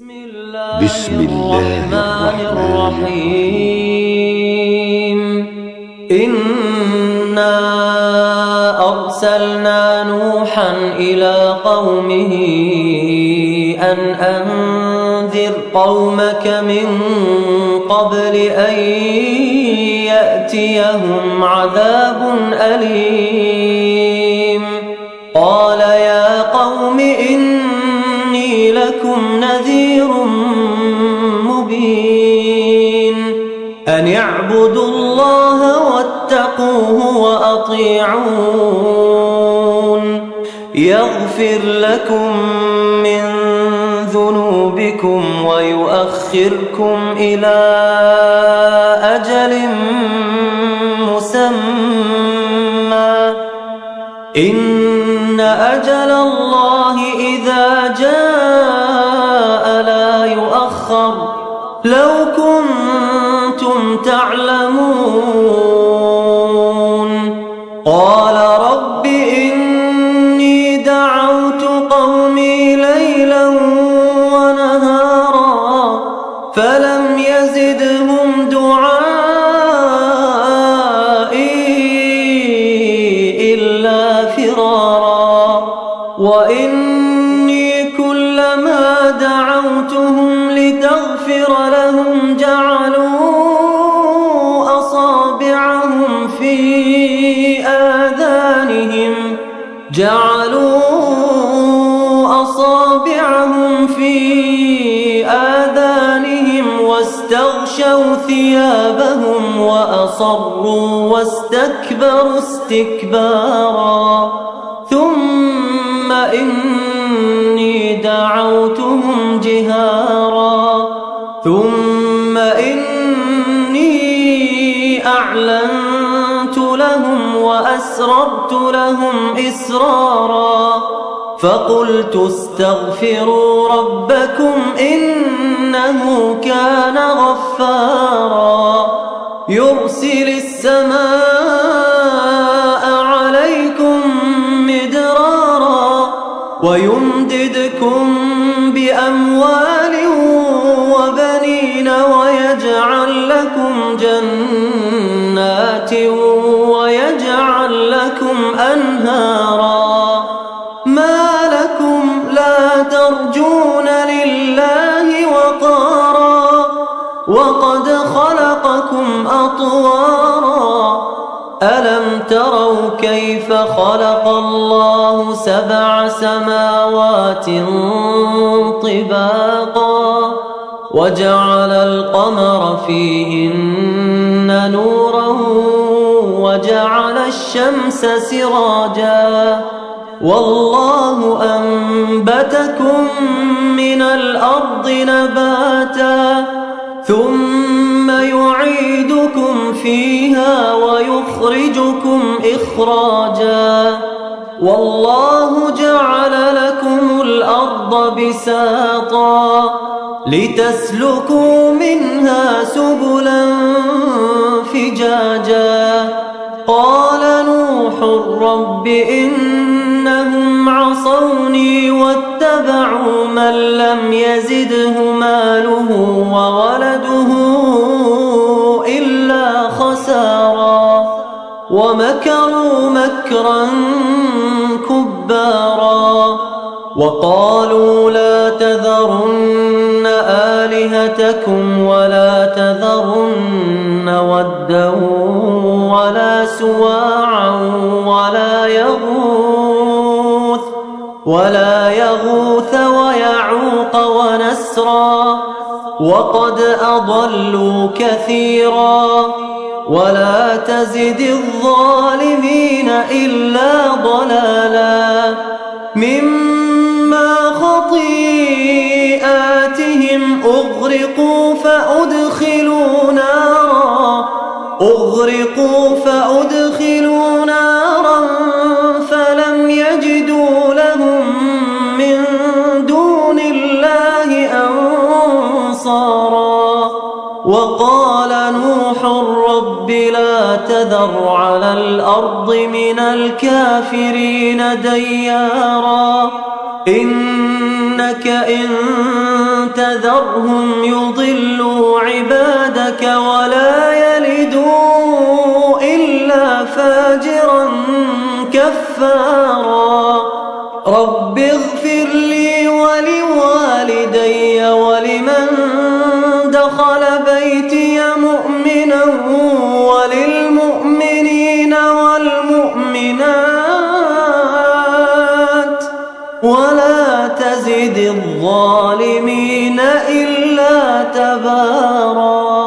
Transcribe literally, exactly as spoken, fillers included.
بسم الله الرحمن الرحيم إنا أرسلنا نوحا إلى قومه أن أنذر قومك من قبل أن يأتيهم عذاب أليم قال يا قوم إني لكم نذير مبين أن اعبدوا الله واتقوه وأطيعون يغفر لكم من ذنوبكم ويؤخركم إلى أجل مسمى إن أجل الله إذا جاء لا يؤخر لو كنتم تعلمون قال رب إني دعوت قومي ليلا ونهارا فلم يزدهم دعائي إلا فرارا وإني كلما دعوتهم لتغفر لهم جعلوا أصابعهم في آذانهم جعلوا أصابعهم في آذانهم واستغشوا ثيابهم وأصروا واستكبروا استكبارا ثم إني دعوتهم جهارا ثم إني أعلنت لهم وأسررت لهم إسرارا فقلت استغفروا ربكم إنه كان غفارا يرسل السماء عليكم مدرارا ويمددكم بأموال وبنين ويجعل لكم جنات ويجعل لكم أنهارا ما لكم لا ترجون لله وقارا وقد خلقكم أطوارا ألم تروا كيف خلق الله سبع سماوات طباقا وجعل القمر فيهن نورا وجعل الشمس سراجا والله أنبتكم من الأرض نباتا ثم يعيدكم فيها ويخرجكم إخراجا والله جعل لكم الأرض بساطا لتسلكوا منها سبلا فجاجا قال نوح رب إنهم عصوني واتبعوا من لم يزده ماله وولده إلا خسارا ومكروا مكرا كبارا وقالوا لا تذرن آلهتكم ولا تذرن ودا ولا سواعا ولا يغوث ولا يغوث ويعوق ونسرا وقد أضلوا كثيرا ولا تزد الظالمين إلا ضلالا مما خطيئاتهم أغرقوا فأدخلوا نارا أغرقوا فأدخلوا نارا فلم يجدوا لهم من دون الله أنصارا وقال نوح رب لا تذر على الأرض من الكافرين ديارا إنك إن تذرهم يضلوا عبادك ولا يلدوا إلا فاجرا كفارا. رب اغفر لي ولوالدي ولمن دخل بيتي مؤمنا وللمؤمنين والمؤمنات ولا تزد الظالمين إلا تبارا.